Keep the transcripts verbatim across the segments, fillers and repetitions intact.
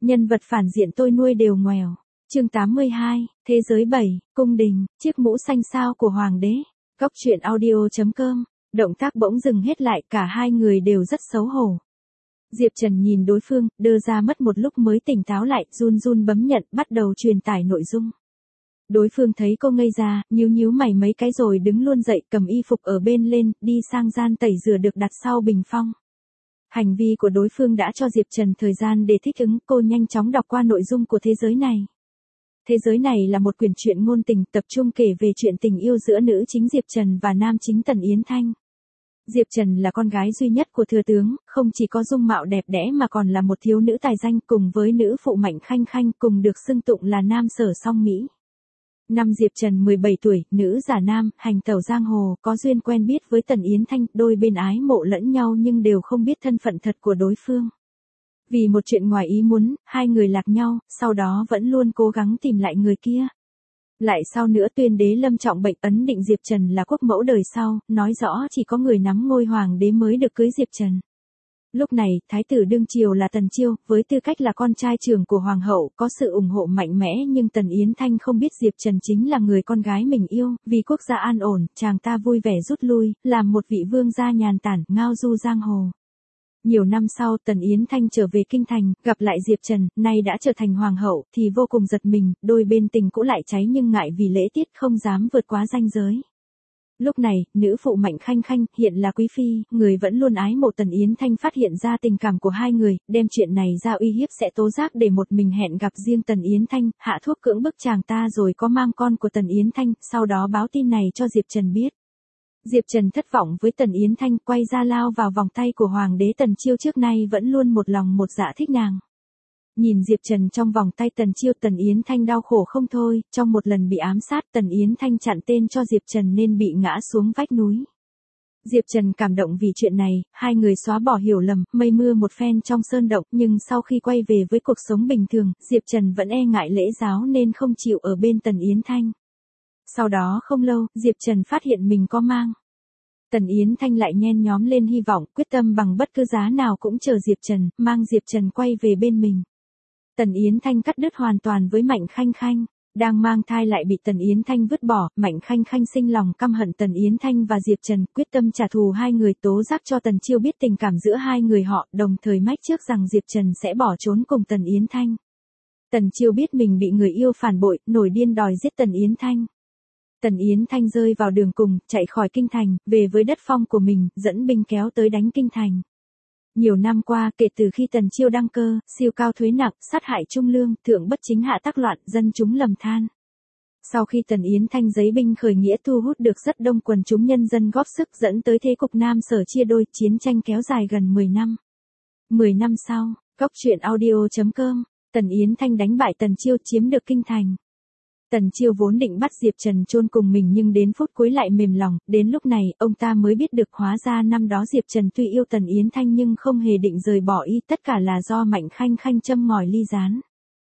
Nhân vật phản diện tôi nuôi đều ngoèo. Chương tám mươi hai, Thế giới bảy, cung đình, chiếc mũ xanh sao của hoàng đế. Góc truyện audio chấm com. Động tác bỗng dừng hết lại, cả hai người đều rất xấu hổ. Diệp Trần nhìn đối phương, đơ ra mất một lúc mới tỉnh táo lại, run run bấm nhận, bắt đầu truyền tải nội dung. Đối phương thấy cô ngây ra, nhíu nhíu mày mấy cái rồi đứng luôn dậy, cầm y phục ở bên lên, đi sang gian tẩy rửa được đặt sau bình phong. Hành vi của đối phương đã cho Diệp Trần thời gian để thích ứng, cô nhanh chóng đọc qua nội dung của thế giới này. Thế giới này là một quyển truyện ngôn tình, tập trung kể về chuyện tình yêu giữa nữ chính Diệp Trần và nam chính Tần Yến Thanh. Diệp Trần là con gái duy nhất của thừa tướng, không chỉ có dung mạo đẹp đẽ mà còn là một thiếu nữ tài danh, cùng với nữ phụ Mạnh Khanh Khanh, cùng được xưng tụng là nam sở song Mỹ. Năm Diệp Trần mười bảy tuổi, nữ giả nam, hành tẩu giang hồ, có duyên quen biết với Tần Yến Thanh, đôi bên ái mộ lẫn nhau nhưng đều không biết thân phận thật của đối phương. Vì một chuyện ngoài ý muốn, hai người lạc nhau, sau đó vẫn luôn cố gắng tìm lại người kia. Lại sau nữa tuyên đế lâm trọng bệnh, ấn định Diệp Trần là quốc mẫu đời sau, nói rõ chỉ có người nắm ngôi hoàng đế mới được cưới Diệp Trần. Lúc này, thái tử đương triều là Tần Chiêu, với tư cách là con trai trưởng của hoàng hậu, có sự ủng hộ mạnh mẽ, nhưng Tần Yến Thanh không biết Diệp Trần chính là người con gái mình yêu, vì quốc gia an ổn, chàng ta vui vẻ rút lui, làm một vị vương gia nhàn tản, ngao du giang hồ. Nhiều năm sau, Tần Yến Thanh trở về kinh thành, gặp lại Diệp Trần, nay đã trở thành hoàng hậu, thì vô cùng giật mình, đôi bên tình cũ lại cháy nhưng ngại vì lễ tiết không dám vượt quá ranh giới. Lúc này, nữ phụ Mạnh Khanh Khanh, hiện là quý phi, người vẫn luôn ái mộ Tần Yến Thanh phát hiện ra tình cảm của hai người, đem chuyện này ra uy hiếp sẽ tố giác để một mình hẹn gặp riêng Tần Yến Thanh, hạ thuốc cưỡng bức chàng ta rồi có mang con của Tần Yến Thanh, sau đó báo tin này cho Diệp Trần biết. Diệp Trần thất vọng với Tần Yến Thanh, quay ra lao vào vòng tay của hoàng đế Tần Chiêu, trước nay vẫn luôn một lòng một dạ thích nàng. Nhìn Diệp Trần trong vòng tay Tần Chiêu, Tần Yến Thanh đau khổ không thôi, trong một lần bị ám sát, Tần Yến Thanh chặn tên cho Diệp Trần nên bị ngã xuống vách núi. Diệp Trần cảm động vì chuyện này, hai người xóa bỏ hiểu lầm, mây mưa một phen trong sơn động, nhưng sau khi quay về với cuộc sống bình thường, Diệp Trần vẫn e ngại lễ giáo nên không chịu ở bên Tần Yến Thanh. Sau đó không lâu, Diệp Trần phát hiện mình có mang. Tần Yến Thanh lại nhen nhóm lên hy vọng, quyết tâm bằng bất cứ giá nào cũng chờ Diệp Trần, mang Diệp Trần quay về bên mình. Tần Yến Thanh cắt đứt hoàn toàn với Mạnh Khanh Khanh, đang mang thai lại bị Tần Yến Thanh vứt bỏ, Mạnh Khanh Khanh sinh lòng căm hận Tần Yến Thanh và Diệp Trần, quyết tâm trả thù hai người, tố giác cho Tần Chiêu biết tình cảm giữa hai người họ, đồng thời mách trước rằng Diệp Trần sẽ bỏ trốn cùng Tần Yến Thanh. Tần Chiêu biết mình bị người yêu phản bội, nổi điên đòi giết Tần Yến Thanh. Tần Yến Thanh rơi vào đường cùng, chạy khỏi kinh thành, về với đất phong của mình, dẫn binh kéo tới đánh kinh thành. Nhiều năm qua, kể từ khi Tần Chiêu đăng cơ, siêu cao thuế nặng, sát hại trung lương, thượng bất chính hạ tác loạn, dân chúng lầm than. Sau khi Tần Yến Thanh giấy binh khởi nghĩa thu hút được rất đông quần chúng nhân dân góp sức, dẫn tới thế cục Nam Sở chia đôi, chiến tranh kéo dài gần mười năm. mười năm sau, góc truyện audio chấm com, Tần Yến Thanh đánh bại Tần Chiêu, chiếm được kinh thành. Tần Chiêu vốn định bắt Diệp Trần chôn cùng mình nhưng đến phút cuối lại mềm lòng, đến lúc này, ông ta mới biết được hóa ra năm đó Diệp Trần tuy yêu Tần Yến Thanh nhưng không hề định rời bỏ y, tất cả là do Mạnh Khanh Khanh châm ngòi ly gián.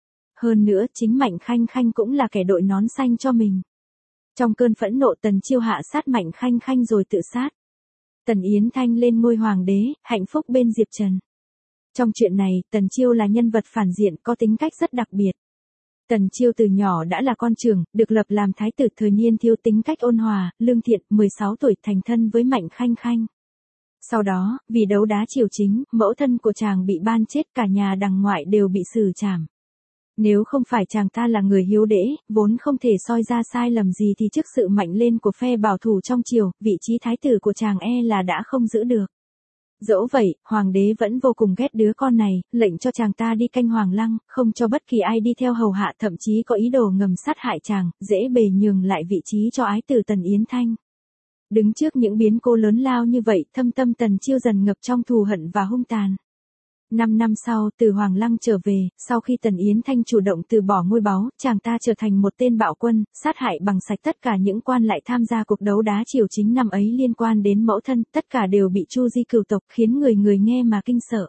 Hơn nữa, chính Mạnh Khanh Khanh cũng là kẻ đội nón xanh cho mình. Trong cơn phẫn nộ, Tần Chiêu hạ sát Mạnh Khanh Khanh rồi tự sát. Tần Yến Thanh lên ngôi hoàng đế, hạnh phúc bên Diệp Trần. Trong chuyện này, Tần Chiêu là nhân vật phản diện, có tính cách rất đặc biệt. Tần Chiêu từ nhỏ đã là con trưởng, được lập làm thái tử, thời niên thiếu, tính cách ôn hòa, lương thiện, mười sáu tuổi thành thân với Mạnh Khanh Khanh. Sau đó, vì đấu đá triều chính, mẫu thân của chàng bị ban chết, cả nhà đằng ngoại đều bị xử trảm. Nếu không phải chàng ta là người hiếu đễ, vốn không thể soi ra sai lầm gì thì trước sự mạnh lên của phe bảo thủ trong triều, vị trí thái tử của chàng e là đã không giữ được. Dẫu vậy, hoàng đế vẫn vô cùng ghét đứa con này, lệnh cho chàng ta đi canh hoàng lăng, không cho bất kỳ ai đi theo hầu hạ, thậm chí có ý đồ ngầm sát hại chàng, dễ bề nhường lại vị trí cho ái tử Tần Yến Thanh. Đứng trước những biến cố lớn lao như vậy, thâm tâm Tần Chiêu dần ngập trong thù hận và hung tàn. Năm năm sau, từ Hoàng Lăng trở về, sau khi Tần Yến Thanh chủ động từ bỏ ngôi báu, chàng ta trở thành một tên bạo quân, sát hại bằng sạch tất cả những quan lại tham gia cuộc đấu đá triều chính năm ấy liên quan đến mẫu thân, tất cả đều bị chu di cửu tộc, khiến người người nghe mà kinh sợ.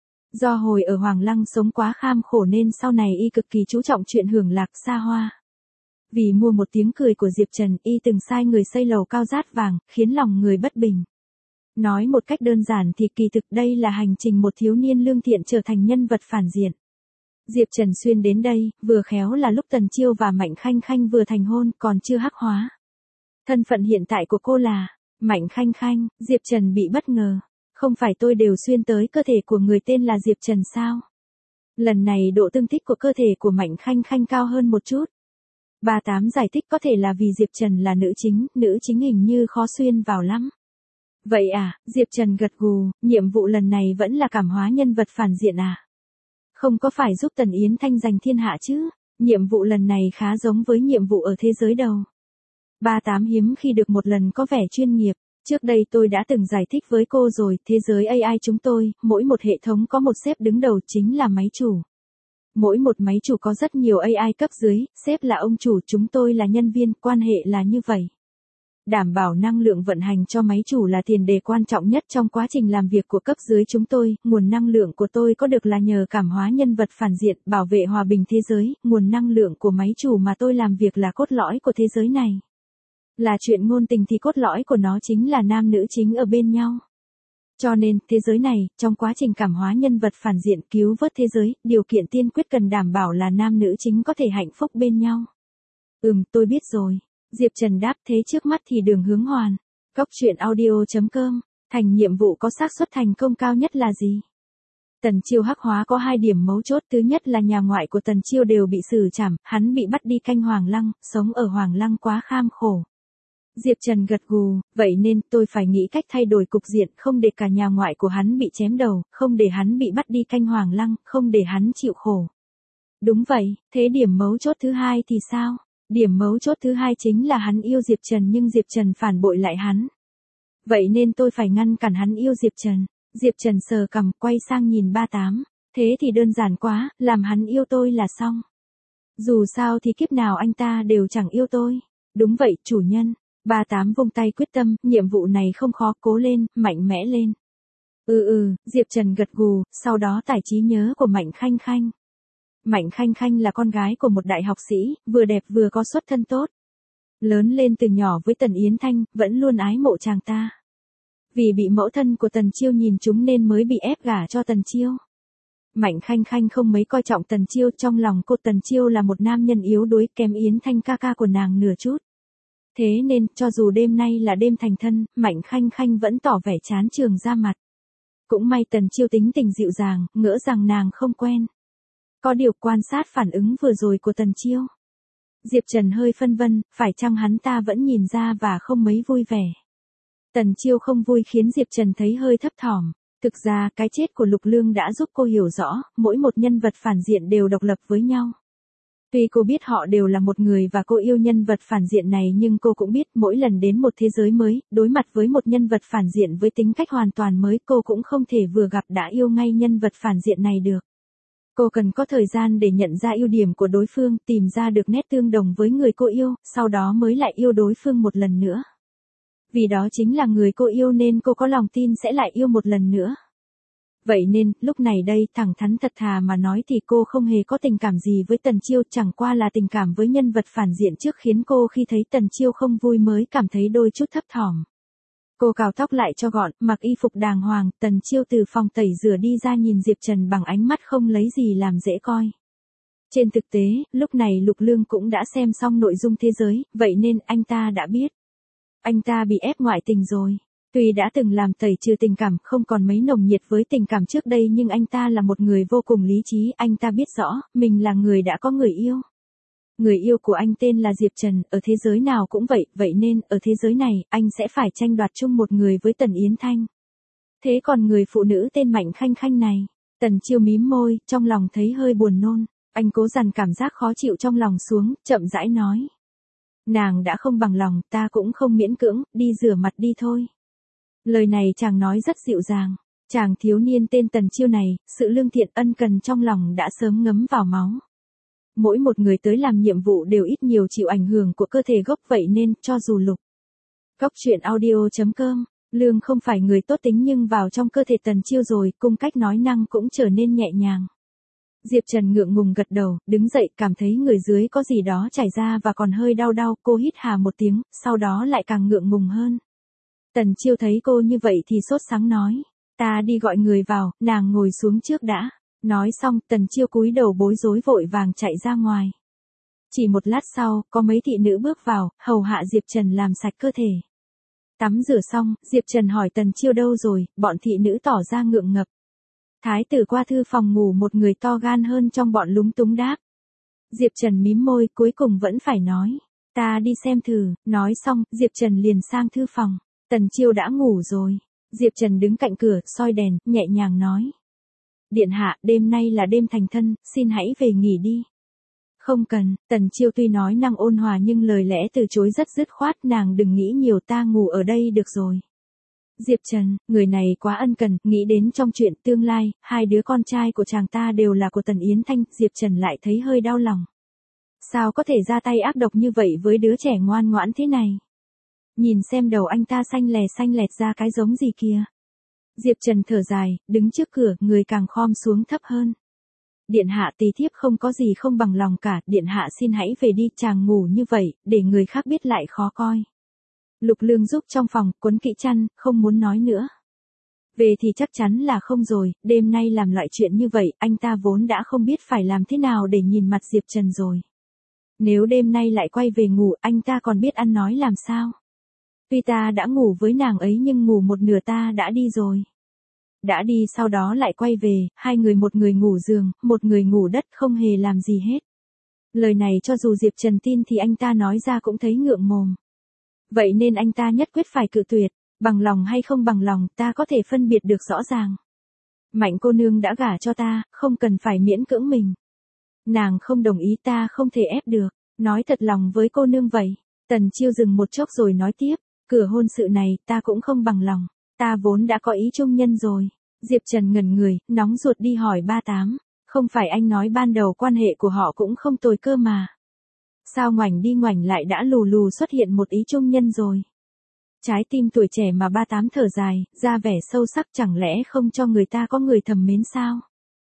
Do hồi ở Hoàng Lăng sống quá kham khổ nên sau này y cực kỳ chú trọng chuyện hưởng lạc xa hoa. Vì mua một tiếng cười của Diệp Trần, y từng sai người xây lầu cao rát vàng, khiến lòng người bất bình. Nói một cách đơn giản thì kỳ thực đây là hành trình một thiếu niên lương thiện trở thành nhân vật phản diện. Diệp Trần Xuyên đến đây, vừa khéo là lúc Tần Chiêu và Mạnh Khanh Khanh vừa thành hôn, còn chưa hắc hóa. Thân phận hiện tại của cô là Mạnh Khanh Khanh. Diệp Trần bị bất ngờ. Không phải tôi đều xuyên tới cơ thể của người tên là Diệp Trần sao? Lần này độ tương thích của cơ thể của Mạnh Khanh Khanh cao hơn một chút. ba tám giải thích có thể là vì Diệp Trần là nữ chính, nữ chính hình như khó xuyên vào lắm. Vậy à, Diệp Trần gật gù, nhiệm vụ lần này vẫn là cảm hóa nhân vật phản diện à? Không có phải giúp Tần Yến Thanh giành thiên hạ chứ, nhiệm vụ lần này khá giống với nhiệm vụ ở thế giới đầu. ba tám hiếm khi được một lần có vẻ chuyên nghiệp, trước đây tôi đã từng giải thích với cô rồi, thế giới a i chúng tôi, mỗi một hệ thống có một sếp đứng đầu chính là máy chủ. Mỗi một máy chủ có rất nhiều a i cấp dưới, sếp là ông chủ, chúng tôi là nhân viên, quan hệ là như vậy. Đảm bảo năng lượng vận hành cho máy chủ là tiền đề quan trọng nhất trong quá trình làm việc của cấp dưới chúng tôi, nguồn năng lượng của tôi có được là nhờ cảm hóa nhân vật phản diện, bảo vệ hòa bình thế giới, nguồn năng lượng của máy chủ mà tôi làm việc là cốt lõi của thế giới này. Là chuyện ngôn tình thì cốt lõi của nó chính là nam nữ chính ở bên nhau. Cho nên, thế giới này, trong quá trình cảm hóa nhân vật phản diện cứu vớt thế giới, điều kiện tiên quyết cần đảm bảo là nam nữ chính có thể hạnh phúc bên nhau. Ừm, tôi biết rồi. Diệp Trần đáp, thế trước mắt thì đường hướng hoàn. Cóc truyện audio chấm com, thành nhiệm vụ có xác suất thành công cao nhất là gì? Tần Chiêu hắc hóa có hai điểm mấu chốt, thứ nhất là nhà ngoại của Tần Chiêu đều bị xử trảm, hắn bị bắt đi canh Hoàng Lăng, sống ở Hoàng Lăng quá kham khổ. Diệp Trần gật gù, vậy nên tôi phải nghĩ cách thay đổi cục diện, không để cả nhà ngoại của hắn bị chém đầu, không để hắn bị bắt đi canh Hoàng Lăng, không để hắn chịu khổ. Đúng vậy, thế điểm mấu chốt thứ hai thì sao? Điểm mấu chốt thứ hai chính là hắn yêu Diệp Trần nhưng Diệp Trần phản bội lại hắn. Vậy nên tôi phải ngăn cản hắn yêu Diệp Trần. Diệp Trần sờ cằm, quay sang nhìn ba tám. Thế thì đơn giản quá, làm hắn yêu tôi là xong. Dù sao thì kiếp nào anh ta đều chẳng yêu tôi. Đúng vậy, chủ nhân. ba tám vung tay quyết tâm, nhiệm vụ này không khó, cố lên, mạnh mẽ lên. Ừ ừ, Diệp Trần gật gù, sau đó tải trí nhớ của Mạnh Khanh Khanh. Mạnh Khanh Khanh là con gái của một đại học sĩ, vừa đẹp vừa có xuất thân tốt. Lớn lên từ nhỏ với Tần Yến Thanh, vẫn luôn ái mộ chàng ta. Vì bị mẫu thân của Tần Chiêu nhìn trúng nên mới bị ép gả cho Tần Chiêu. Mạnh Khanh Khanh không mấy coi trọng Tần Chiêu, trong lòng cô Tần Chiêu là một nam nhân yếu đuối, kém Yến Thanh ca ca của nàng nửa chút. Thế nên, cho dù đêm nay là đêm thành thân, Mạnh Khanh Khanh vẫn tỏ vẻ chán trường ra mặt. Cũng may Tần Chiêu tính tình dịu dàng, ngỡ rằng nàng không quen. Có điều quan sát phản ứng vừa rồi của Tần Chiêu. Diệp Trần hơi phân vân, phải chăng hắn ta vẫn nhìn ra và không mấy vui vẻ. Tần Chiêu không vui khiến Diệp Trần thấy hơi thấp thỏm. Thực ra, cái chết của Lục Lương đã giúp cô hiểu rõ, mỗi một nhân vật phản diện đều độc lập với nhau. Tuy cô biết họ đều là một người và cô yêu nhân vật phản diện này nhưng cô cũng biết mỗi lần đến một thế giới mới, đối mặt với một nhân vật phản diện với tính cách hoàn toàn mới, cô cũng không thể vừa gặp đã yêu ngay nhân vật phản diện này được. Cô cần có thời gian để nhận ra ưu điểm của đối phương, tìm ra được nét tương đồng với người cô yêu, sau đó mới lại yêu đối phương một lần nữa. Vì đó chính là người cô yêu nên cô có lòng tin sẽ lại yêu một lần nữa. Vậy nên, lúc này đây, thẳng thắn thật thà mà nói thì cô không hề có tình cảm gì với Tần Chiêu, chẳng qua là tình cảm với nhân vật phản diện trước khiến cô khi thấy Tần Chiêu không vui mới cảm thấy đôi chút thấp thỏm. Cô cào tóc lại cho gọn, mặc y phục đàng hoàng, Tần Chiêu từ phòng tẩy rửa đi ra nhìn Diệp Trần bằng ánh mắt không lấy gì làm dễ coi. Trên thực tế, lúc này Lục Lương cũng đã xem xong nội dung thế giới, vậy nên anh ta đã biết. Anh ta bị ép ngoại tình rồi. Tuy đã từng làm tẩy trừ tình cảm, không còn mấy nồng nhiệt với tình cảm trước đây nhưng anh ta là một người vô cùng lý trí, anh ta biết rõ, mình là người đã có người yêu. Người yêu của anh tên là Diệp Trần, ở thế giới nào cũng vậy, vậy nên, ở thế giới này, anh sẽ phải tranh đoạt chung một người với Tần Yến Thanh. Thế còn người phụ nữ tên Mạnh Khanh Khanh này, Tần Chiêu mím môi, trong lòng thấy hơi buồn nôn, anh cố dằn cảm giác khó chịu trong lòng xuống, chậm rãi nói. Nàng đã không bằng lòng, ta cũng không miễn cưỡng, đi rửa mặt đi thôi. Lời này chàng nói rất dịu dàng, chàng thiếu niên tên Tần Chiêu này, sự lương thiện ân cần trong lòng đã sớm ngấm vào máu. Mỗi một người tới làm nhiệm vụ đều ít nhiều chịu ảnh hưởng của cơ thể gốc vậy nên, cho dù Lục Cóc truyện audio chấm com, Lương không phải người tốt tính nhưng vào trong cơ thể Tần Chiêu rồi, cung cách nói năng cũng trở nên nhẹ nhàng. Diệp Trần ngượng ngùng gật đầu, đứng dậy, cảm thấy người dưới có gì đó chảy ra và còn hơi đau đau, cô hít hà một tiếng, sau đó lại càng ngượng ngùng hơn. Tần Chiêu thấy cô như vậy thì sốt sắng nói, ta đi gọi người vào, nàng ngồi xuống trước đã. Nói xong, Tần Chiêu cúi đầu bối rối vội vàng chạy ra ngoài. Chỉ một lát sau, có mấy thị nữ bước vào, hầu hạ Diệp Trần làm sạch cơ thể. Tắm rửa xong, Diệp Trần hỏi Tần Chiêu đâu rồi, bọn thị nữ tỏ ra ngượng ngập. Thái tử qua thư phòng ngủ một người to gan hơn trong bọn lúng túng đáp. Diệp Trần mím môi cuối cùng vẫn phải nói. Ta đi xem thử, nói xong, Diệp Trần liền sang thư phòng. Tần Chiêu đã ngủ rồi. Diệp Trần đứng cạnh cửa, soi đèn, nhẹ nhàng nói. Điện hạ, đêm nay là đêm thành thân, xin hãy về nghỉ đi. Không cần, Tần Chiêu tuy nói năng ôn hòa nhưng lời lẽ từ chối rất dứt khoát, nàng đừng nghĩ nhiều, ta ngủ ở đây được rồi. Diệp Trần, người này quá ân cần, nghĩ đến trong chuyện tương lai, hai đứa con trai của chàng ta đều là của Tần Yến Thanh, Diệp Trần lại thấy hơi đau lòng. Sao có thể ra tay ác độc như vậy với đứa trẻ ngoan ngoãn thế này? Nhìn xem đầu anh ta xanh lè xanh lẹt ra cái giống gì kìa. Diệp Trần thở dài, đứng trước cửa, người càng khom xuống thấp hơn. Điện hạ, tỳ thiếp không có gì không bằng lòng cả, điện hạ xin hãy về đi, chàng ngủ như vậy, để người khác biết lại khó coi. Lục Lương giúp trong phòng, quấn kỹ chăn, không muốn nói nữa. Về thì chắc chắn là không rồi, đêm nay làm loại chuyện như vậy, anh ta vốn đã không biết phải làm thế nào để nhìn mặt Diệp Trần rồi. Nếu đêm nay lại quay về ngủ, anh ta còn biết ăn nói làm sao? Tuy ta đã ngủ với nàng ấy nhưng ngủ một nửa ta đã đi rồi. Đã đi sau đó lại quay về, hai người một người ngủ giường, một người ngủ đất, không hề làm gì hết. Lời này cho dù Diệp Trần tin thì anh ta nói ra cũng thấy ngượng mồm. Vậy nên anh ta nhất quyết phải cự tuyệt, bằng lòng hay không bằng lòng, ta có thể phân biệt được rõ ràng. Mạnh cô nương đã gả cho ta, không cần phải miễn cưỡng mình. Nàng không đồng ý ta không thể ép được, nói thật lòng với cô nương vậy. Tần Chiêu dừng một chốc rồi nói tiếp, cửa hôn sự này ta cũng không bằng lòng, ta vốn đã có ý chung nhân rồi. Diệp Trần ngẩn người, nóng ruột đi hỏi ba tám, không phải anh nói ban đầu quan hệ của họ cũng không tồi cơ mà. Sao ngoảnh đi ngoảnh lại đã lù lù xuất hiện một ý chung nhân rồi. Trái tim tuổi trẻ mà ba tám thở dài, ra vẻ sâu sắc, chẳng lẽ không cho người ta có người thầm mến sao?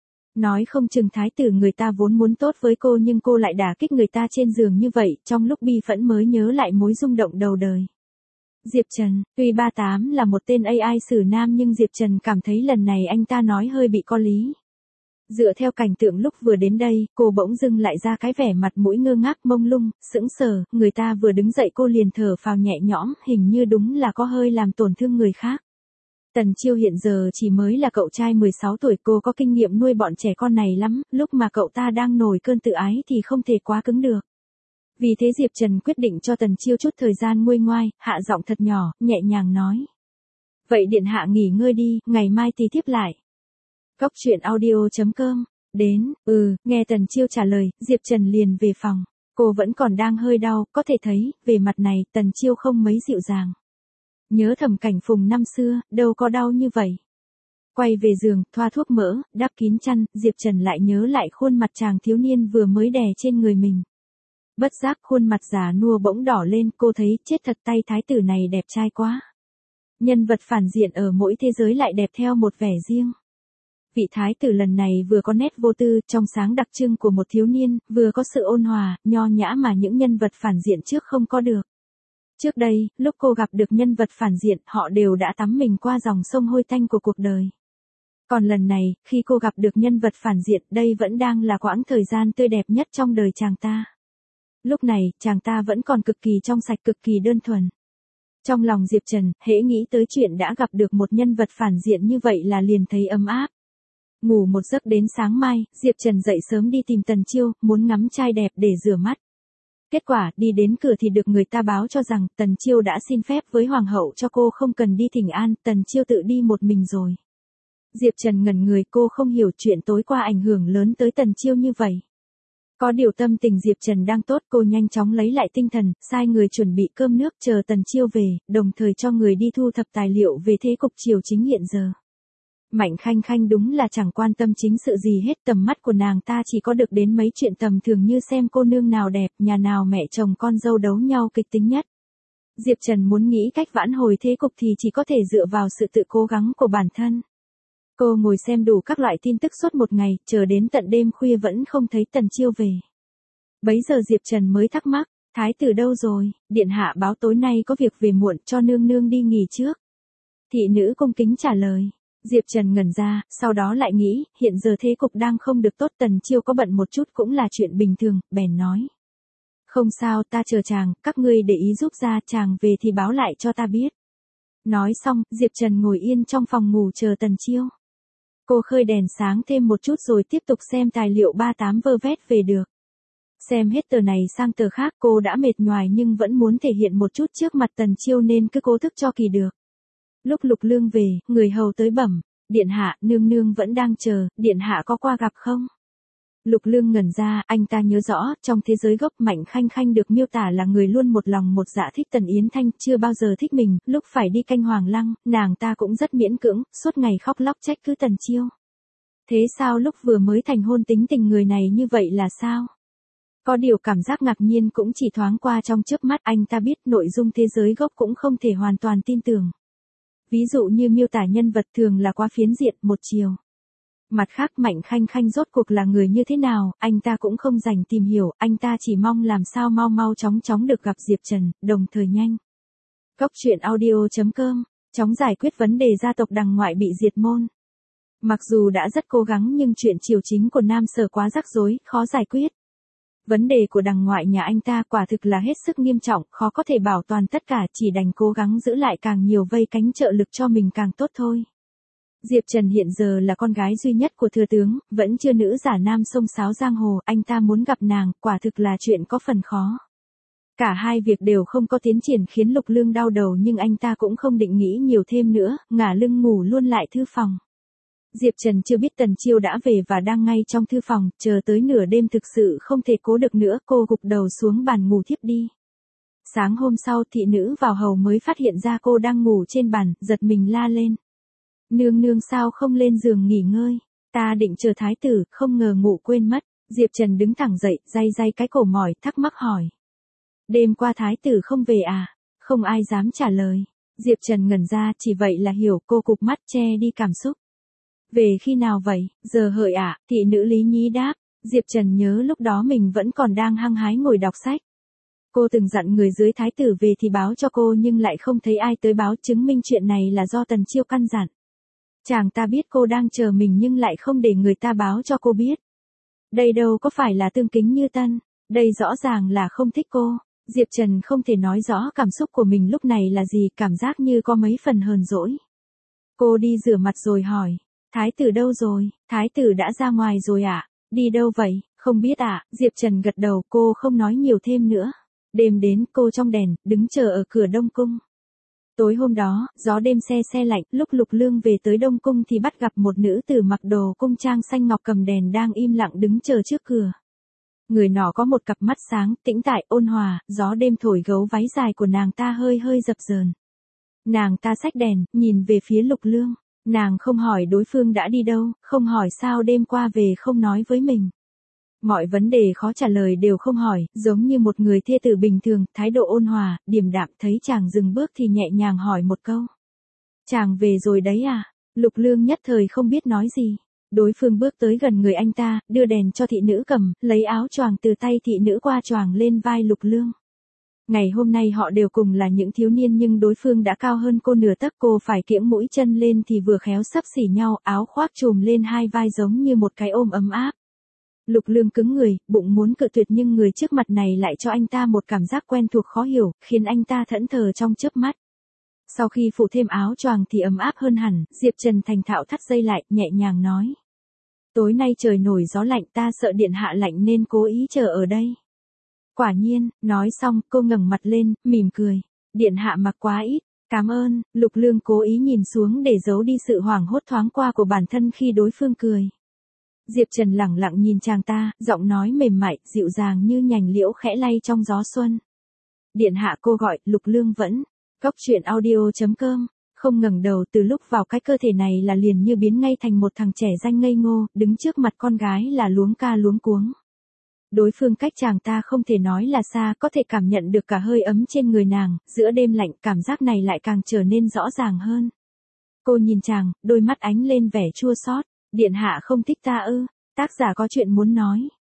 Nói không chừng thái tử người ta vốn muốn tốt với cô nhưng cô lại đả kích người ta trên giường như vậy, trong lúc bi phẫn mới nhớ lại mối rung động đầu đời. Diệp Trần, tuy ba tám là một tên a i xử nam nhưng Diệp Trần cảm thấy lần này anh ta nói hơi bị có lý. Dựa theo cảnh tượng lúc vừa đến đây, cô bỗng dưng lại ra cái vẻ mặt mũi ngơ ngác mông lung, sững sờ, người ta vừa đứng dậy cô liền thở phào nhẹ nhõm, hình như đúng là có hơi làm tổn thương người khác. Tần Chiêu hiện giờ chỉ mới là cậu trai mười sáu tuổi, cô có kinh nghiệm nuôi bọn trẻ con này lắm, lúc mà cậu ta đang nổi cơn tự ái thì không thể quá cứng được. Vì thế Diệp Trần quyết định cho Tần Chiêu chút thời gian nguôi ngoai, hạ giọng thật nhỏ, nhẹ nhàng nói. Vậy điện hạ nghỉ ngơi đi, ngày mai thì tiếp lại. Cóc truyện audio chấm com, đến, ừ, nghe Tần Chiêu trả lời, Diệp Trần liền về phòng. Cô vẫn còn đang hơi đau, có thể thấy, về mặt này, Tần Chiêu không mấy dịu dàng. Nhớ thầm cảnh phùng năm xưa, đâu có đau như vậy. Quay về giường, thoa thuốc mỡ, đắp kín chăn, Diệp Trần lại nhớ lại khuôn mặt chàng thiếu niên vừa mới đè trên người mình. Bất giác khuôn mặt già nua bỗng đỏ lên, cô thấy chết thật, tay thái tử này đẹp trai quá. Nhân vật phản diện ở mỗi thế giới lại đẹp theo một vẻ riêng. Vị thái tử lần này vừa có nét vô tư, trong sáng đặc trưng của một thiếu niên, vừa có sự ôn hòa, nho nhã mà những nhân vật phản diện trước không có được. Trước đây, lúc cô gặp được nhân vật phản diện, họ đều đã tắm mình qua dòng sông hôi tanh của cuộc đời. Còn lần này, khi cô gặp được nhân vật phản diện, đây vẫn đang là quãng thời gian tươi đẹp nhất trong đời chàng ta. Lúc này, chàng ta vẫn còn cực kỳ trong sạch, cực kỳ đơn thuần. Trong lòng Diệp Trần, hễ nghĩ tới chuyện đã gặp được một nhân vật phản diện như vậy là liền thấy ấm áp. Ngủ một giấc đến sáng mai, Diệp Trần dậy sớm đi tìm Tần Chiêu, muốn ngắm trai đẹp để rửa mắt. Kết quả, đi đến cửa thì được người ta báo cho rằng, Tần Chiêu đã xin phép với Hoàng hậu cho cô không cần đi thỉnh an, Tần Chiêu tự đi một mình rồi. Diệp Trần ngẩn người, cô không hiểu chuyện tối qua ảnh hưởng lớn tới Tần Chiêu như vậy. Có điều tâm tình Diệp Trần đang tốt, cô nhanh chóng lấy lại tinh thần, sai người chuẩn bị cơm nước chờ Tần Chiêu về, đồng thời cho người đi thu thập tài liệu về thế cục triều chính hiện giờ. Mạnh Khanh Khanh đúng là chẳng quan tâm chính sự gì hết, tầm mắt của nàng ta chỉ có được đến mấy chuyện tầm thường như xem cô nương nào đẹp, nhà nào mẹ chồng con dâu đấu nhau kịch tính nhất. Diệp Trần muốn nghĩ cách vãn hồi thế cục thì chỉ có thể dựa vào sự tự cố gắng của bản thân. Cô ngồi xem đủ các loại tin tức suốt một ngày, chờ đến tận đêm khuya vẫn không thấy Tần Chiêu về. Bấy giờ Diệp Trần mới thắc mắc, thái tử đâu rồi, điện hạ báo tối nay có việc về muộn, cho nương nương đi nghỉ trước. Thị nữ cung kính trả lời, Diệp Trần ngẩn ra, sau đó lại nghĩ, hiện giờ thế cục đang không được tốt, Tần Chiêu có bận một chút cũng là chuyện bình thường, bèn nói. Không sao, ta chờ chàng, các ngươi để ý giúp ra, chàng về thì báo lại cho ta biết. Nói xong, Diệp Trần ngồi yên trong phòng ngủ chờ Tần Chiêu. Cô khơi đèn sáng thêm một chút rồi tiếp tục xem tài liệu ba tám vơ vét về được. Xem hết tờ này sang tờ khác, cô đã mệt nhoài nhưng vẫn muốn thể hiện một chút trước mặt Tần Chiêu nên cứ cố thức cho kỳ được. Lúc Lục Lương về, người hầu tới bẩm, điện hạ, nương nương vẫn đang chờ, điện hạ có qua gặp không? Lục Lương ngẩn ra, anh ta nhớ rõ, trong thế giới gốc Mạnh Khanh Khanh được miêu tả là người luôn một lòng một dạ thích Tần Yến Thanh, chưa bao giờ thích mình, lúc phải đi canh Hoàng Lăng, nàng ta cũng rất miễn cưỡng, suốt ngày khóc lóc trách cứ Tần Chiêu. Thế sao lúc vừa mới thành hôn tính tình người này như vậy là sao? Có điều cảm giác ngạc nhiên cũng chỉ thoáng qua trong chớp mắt, anh ta biết nội dung thế giới gốc cũng không thể hoàn toàn tin tưởng. Ví dụ như miêu tả nhân vật thường là quá phiến diện, một chiều. Mặt khác Mạnh Khanh Khanh rốt cuộc là người như thế nào, anh ta cũng không dành tìm hiểu, anh ta chỉ mong làm sao mau mau chóng chóng được gặp Diệp Trần, đồng thời nhanh. Cốc truyện audio chấm com, chóng giải quyết vấn đề gia tộc Đằng Ngoại bị diệt môn. Mặc dù đã rất cố gắng nhưng chuyện triều chính của Nam Sở quá rắc rối, khó giải quyết. Vấn đề của Đằng Ngoại nhà anh ta quả thực là hết sức nghiêm trọng, khó có thể bảo toàn tất cả, chỉ đành cố gắng giữ lại càng nhiều vây cánh trợ lực cho mình càng tốt thôi. Diệp Trần hiện giờ là con gái duy nhất của thừa tướng, vẫn chưa nữ giả nam xông xáo giang hồ, anh ta muốn gặp nàng, quả thực là chuyện có phần khó. Cả hai việc đều không có tiến triển khiến Lục Lương đau đầu nhưng anh ta cũng không định nghĩ nhiều thêm nữa, ngả lưng ngủ luôn lại thư phòng. Diệp Trần chưa biết Tần Chiêu đã về và đang ngay trong thư phòng, chờ tới nửa đêm thực sự không thể cố được nữa, cô gục đầu xuống bàn ngủ thiếp đi. Sáng hôm sau thị nữ vào hầu mới phát hiện ra cô đang ngủ trên bàn, giật mình la lên. Nương nương sao không lên giường nghỉ ngơi, ta định chờ thái tử, không ngờ ngủ quên mất. Diệp Trần đứng thẳng dậy, day day cái cổ mỏi, thắc mắc hỏi. Đêm qua thái tử không về à? Không ai dám trả lời. Diệp Trần ngẩn ra, chỉ vậy là hiểu, cô cụp mắt che đi cảm xúc. Về khi nào vậy, giờ hợi ạ, à? Thị nữ Lý Nhí đáp. Diệp Trần nhớ lúc đó mình vẫn còn đang hăng hái ngồi đọc sách. Cô từng dặn người dưới thái tử về thì báo cho cô nhưng lại không thấy ai tới báo, chứng minh chuyện này là do Tần Chiêu căn dặn. Chàng ta biết cô đang chờ mình nhưng lại không để người ta báo cho cô biết. Đây đâu có phải là tương kính như tân, đây rõ ràng là không thích cô. Diệp Trần không thể nói rõ cảm xúc của mình lúc này là gì, cảm giác như có mấy phần hờn dỗi. Cô đi rửa mặt rồi hỏi, thái tử đâu rồi, thái tử đã ra ngoài rồi ạ, à? Đi đâu vậy, không biết ạ, à? Diệp Trần gật đầu, cô không nói nhiều thêm nữa. Đêm đến, cô trong đèn, đứng chờ ở cửa Đông Cung. Tối hôm đó, gió đêm se se lạnh, lúc Lục Lương về tới Đông Cung thì bắt gặp một nữ tử mặc đồ cung trang xanh ngọc cầm đèn đang im lặng đứng chờ trước cửa. Người nọ có một cặp mắt sáng, tĩnh tại, ôn hòa, gió đêm thổi gấu váy dài của nàng ta hơi hơi dập dờn. Nàng ta xách đèn, nhìn về phía Lục Lương. Nàng không hỏi đối phương đã đi đâu, không hỏi sao đêm qua về không nói với mình. Mọi vấn đề khó trả lời đều không hỏi, giống như một người thê tử bình thường, thái độ ôn hòa, điềm đạm, thấy chàng dừng bước thì nhẹ nhàng hỏi một câu. Chàng về rồi đấy à? Lục Lương nhất thời không biết nói gì. Đối phương bước tới gần người anh ta, đưa đèn cho thị nữ cầm, lấy áo choàng từ tay thị nữ qua choàng lên vai Lục Lương. Ngày hôm nay họ đều cùng là những thiếu niên nhưng đối phương đã cao hơn cô nửa tấc, cô phải kiễng mũi chân lên thì vừa khéo xấp xỉ nhau, áo khoác trùm lên hai vai giống như một cái ôm ấm áp. Lục Lương cứng người, bụng muốn cự tuyệt nhưng người trước mặt này lại cho anh ta một cảm giác quen thuộc khó hiểu, khiến anh ta thẫn thờ trong chớp mắt. Sau khi phủ thêm áo choàng thì ấm áp hơn hẳn, Diệp Trần thành thạo thắt dây lại, nhẹ nhàng nói. Tối nay trời nổi gió lạnh, ta sợ điện hạ lạnh nên cố ý chờ ở đây. Quả nhiên, nói xong, cô ngẩng mặt lên, mỉm cười. Điện hạ mặc quá ít, cảm ơn. Lục Lương cố ý nhìn xuống để giấu đi sự hoảng hốt thoáng qua của bản thân khi đối phương cười. Diệp Trần lẳng lặng nhìn chàng ta, giọng nói mềm mại, dịu dàng như nhành liễu khẽ lay trong gió xuân. Điện hạ, cô gọi. Lục Lương vẫn. Cốc truyện audio chấm com. Không ngẩng đầu, từ lúc vào cái cơ thể này là liền như biến ngay thành một thằng trẻ danh ngây ngô, đứng trước mặt con gái là luống ca luống cuống. Đối phương cách chàng ta không thể nói là xa, có thể cảm nhận được cả hơi ấm trên người nàng, giữa đêm lạnh, cảm giác này lại càng trở nên rõ ràng hơn. Cô nhìn chàng, đôi mắt ánh lên vẻ chua xót. Điện hạ không thích ta ư? Tác giả có chuyện muốn nói.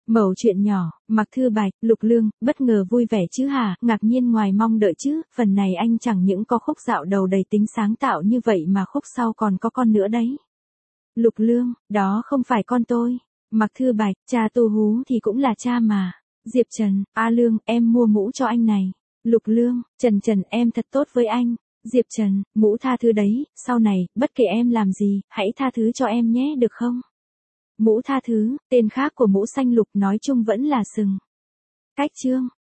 Mẩu chuyện nhỏ, Mặc Thư Bạch, Lục Lương, bất ngờ vui vẻ chứ hả, ngạc nhiên ngoài mong đợi chứ, phần này anh chẳng những có khúc dạo đầu đầy tính sáng tạo như vậy mà khúc sau còn có con nữa đấy. Lục Lương, đó không phải con tôi. Mặc Thư Bạch, cha Tu Hú thì cũng là cha mà. Diệp Trần, A Lương, em mua mũ cho anh này. Lục Lương, Trần Trần em thật tốt với anh. Diệp Trần, mũ tha thứ đấy, sau này, bất kể em làm gì, hãy tha thứ cho em nhé được không? Mũ tha thứ, tên khác của mũ xanh lục nói chung vẫn là sừng. Cách chương